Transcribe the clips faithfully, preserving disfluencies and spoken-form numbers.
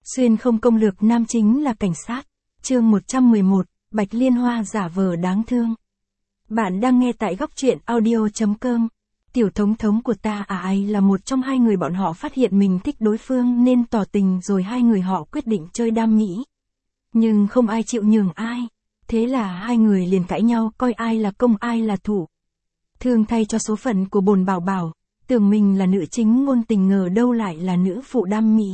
Xuyên không công lược nam chính là cảnh sát. Chương một trăm mười một, Bạch Liên Hoa giả vờ đáng thương. Bạn đang nghe tại góc truyện audio chấm com. Tiểu thống thống của ta à ai là một trong hai người bọn họ phát hiện mình thích đối phương nên tỏ tình rồi hai người họ quyết định chơi đam mỹ. Nhưng không ai chịu nhường ai. Thế là hai người liền cãi nhau coi ai là công ai là thủ. Thương thay cho số phận của bồn bảo bảo, tưởng mình là nữ chính ngôn tình ngờ đâu lại là nữ phụ đam mỹ.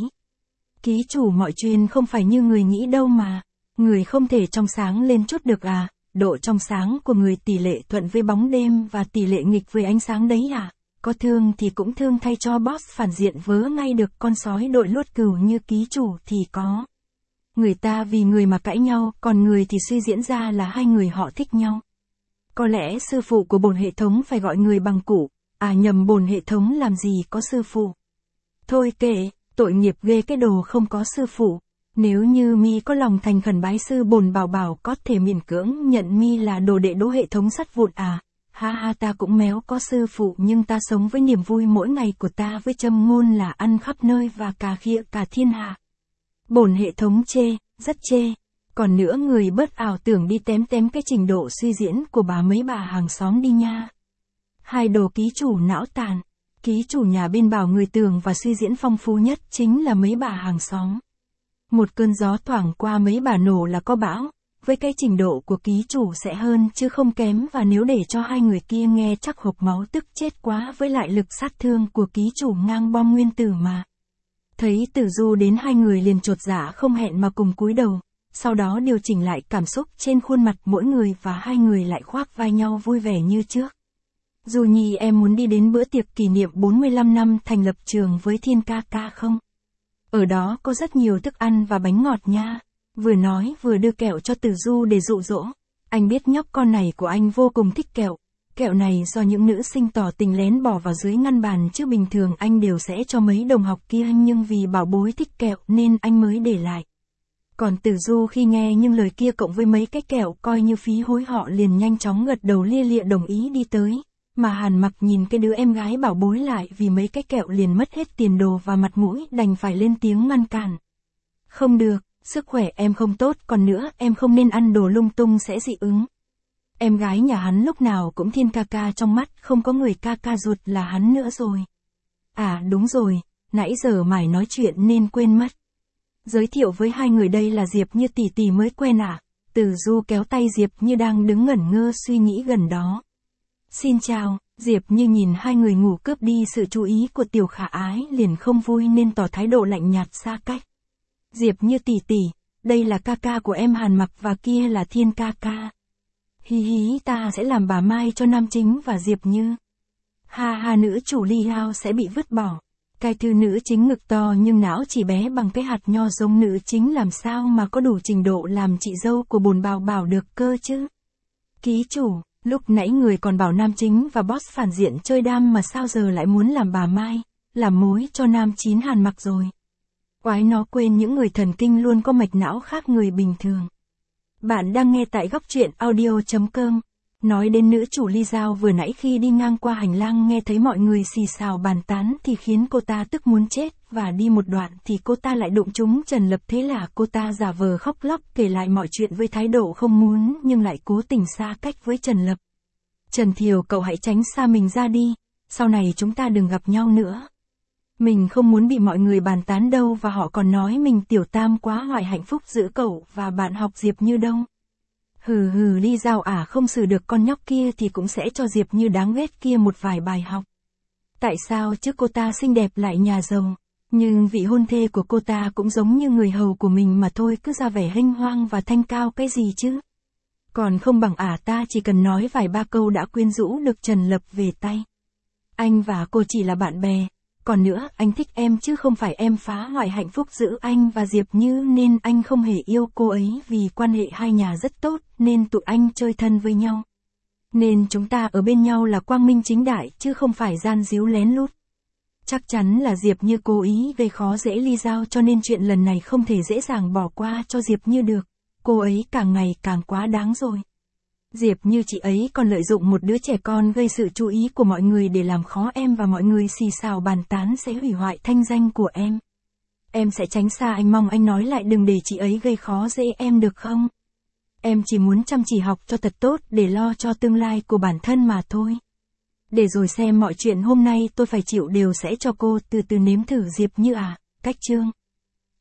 Ký chủ mọi chuyện không phải như người nghĩ đâu mà. Người không thể trong sáng lên chút được à, độ trong sáng của người tỷ lệ thuận với bóng đêm và tỷ lệ nghịch với ánh sáng đấy à. Có thương thì cũng thương thay cho boss phản diện vớ ngay được con sói đội luốt cừu như ký chủ thì có. Người ta vì người mà cãi nhau, còn người thì suy diễn ra là hai người họ thích nhau. Có lẽ sư phụ của bồn hệ thống phải gọi người bằng cụ, à nhầm bồn hệ thống làm gì có sư phụ. Thôi kệ, tội nghiệp ghê cái đồ không có sư phụ. Nếu như mi có lòng thành khẩn bái sư bồn bảo bảo có thể miễn cưỡng nhận mi là đồ đệ đỗ hệ thống sắt vụn à. Ha ha, ta cũng méo có sư phụ nhưng ta sống với niềm vui mỗi ngày của ta với châm ngôn là ăn khắp nơi và cà khịa cả thiên hạ. Bồn hệ thống chê, rất chê. Còn nữa người bớt ảo tưởng đi tém tém cái trình độ suy diễn của bà mấy bà hàng xóm đi nha. Hai đồ ký chủ não tàn. Ký chủ nhà bên bảo người tưởng và suy diễn phong phú nhất chính là mấy bà hàng xóm. Một cơn gió thoảng qua mấy bà nổ là có bão, với cái trình độ của ký chủ sẽ hơn chứ không kém và nếu để cho hai người kia nghe chắc hộc máu tức chết quá với lại lực sát thương của ký chủ ngang bom nguyên tử mà. Thấy Tử Du đến hai người liền chột dạ không hẹn mà cùng cúi đầu, sau đó điều chỉnh lại cảm xúc trên khuôn mặt mỗi người và hai người lại khoác vai nhau vui vẻ như trước. Du Nhi em muốn đi đến bữa tiệc kỷ niệm bốn mươi lăm năm thành lập trường với Thiên ca ca không? Ở đó có rất nhiều thức ăn và bánh ngọt nha. Vừa nói vừa đưa kẹo cho Tử Du để dụ dỗ. Anh biết nhóc con này của anh vô cùng thích kẹo. Kẹo này do những nữ sinh tỏ tình lén bỏ vào dưới ngăn bàn chứ bình thường anh đều sẽ cho mấy đồng học kia nhưng vì bảo bối thích kẹo nên anh mới để lại. Còn Tử Du khi nghe những lời kia cộng với mấy cái kẹo coi như phí hối họ liền nhanh chóng gật đầu lia lịa đồng ý đi tới. Mà Hàn Mặc nhìn cái đứa em gái bảo bối lại vì mấy cái kẹo liền mất hết tiền đồ và mặt mũi đành phải lên tiếng ngăn cản. Không được, sức khỏe em không tốt còn nữa em không nên ăn đồ lung tung sẽ dị ứng. Em gái nhà hắn lúc nào cũng Thiên ca ca trong mắt không có người ca ca ruột là hắn nữa rồi. À đúng rồi, nãy giờ mải nói chuyện nên quên mất. Giới thiệu với hai người đây là Diệp Như tỷ tỷ mới quen à. Tử Du kéo tay Diệp Như đang đứng ngẩn ngơ suy nghĩ gần đó. Xin chào, Diệp Như nhìn hai người ngủ cướp đi sự chú ý của Tiểu Khả Ái liền không vui nên tỏ thái độ lạnh nhạt xa cách. Diệp Như tỷ tỷ, đây là ca ca của em Hàn Mặc và kia là Thiên ca ca. Hí hí, ta sẽ làm bà Mai cho nam chính và Diệp Như. Ha ha, nữ chủ Ly Hao sẽ bị vứt bỏ. Cái thư nữ chính ngực to nhưng não chỉ bé bằng cái hạt nho giống nữ chính làm sao mà có đủ trình độ làm chị dâu của bồn bảo bảo được cơ chứ. Ký chủ. Lúc nãy người còn bảo nam chính và boss phản diện chơi đam mà sao giờ lại muốn làm bà Mai, làm mối cho nam chín Hàn Mặc rồi. Oái nó quên những người thần kinh luôn có mạch não khác người bình thường. Bạn đang nghe tại góc truyện audio chấm com. Nói đến nữ chủ Ly Giao vừa nãy khi đi ngang qua hành lang nghe thấy mọi người xì xào bàn tán thì khiến cô ta tức muốn chết và đi một đoạn thì cô ta lại đụng trúng Trần Lập thế là cô ta giả vờ khóc lóc kể lại mọi chuyện với thái độ không muốn nhưng lại cố tình xa cách với Trần Lập. Trần Thiều cậu hãy tránh xa mình ra đi, sau này chúng ta đừng gặp nhau nữa. Mình không muốn bị mọi người bàn tán đâu và họ còn nói mình tiểu tam quá hoài hạnh phúc giữa cậu và bạn học Diệp Như đâu. Hừ hừ, Ly Giao à không xử được con nhóc kia thì cũng sẽ cho Diệp Như đáng ghét kia một vài bài học. Tại sao chứ cô ta xinh đẹp lại nhà giàu, nhưng vị hôn thê của cô ta cũng giống như người hầu của mình mà thôi cứ ra vẻ hênh hoang và thanh cao cái gì chứ. Còn không bằng ả ta chỉ cần nói vài ba câu đã quyến rũ được Trần Lập về tay. Anh và cô chỉ là bạn bè. Còn nữa, anh thích em chứ không phải em phá hoại hạnh phúc giữa anh và Diệp Như nên anh không hề yêu cô ấy vì quan hệ hai nhà rất tốt nên tụi anh chơi thân với nhau. Nên chúng ta ở bên nhau là quang minh chính đại chứ không phải gian díu lén lút. Chắc chắn là Diệp Như cố ý gây khó dễ Ly Giao cho nên chuyện lần này không thể dễ dàng bỏ qua cho Diệp Như được. Cô ấy càng ngày càng quá đáng rồi. Diệp Như chị ấy còn lợi dụng một đứa trẻ con gây sự chú ý của mọi người để làm khó em và mọi người xì xào bàn tán sẽ hủy hoại thanh danh của em. Em sẽ tránh xa anh, mong anh nói lại đừng để chị ấy gây khó dễ em được không? Em chỉ muốn chăm chỉ học cho thật tốt để lo cho tương lai của bản thân mà thôi. Để rồi xem mọi chuyện hôm nay tôi phải chịu đều sẽ cho cô từ từ nếm thử Diệp Như à, cách chương.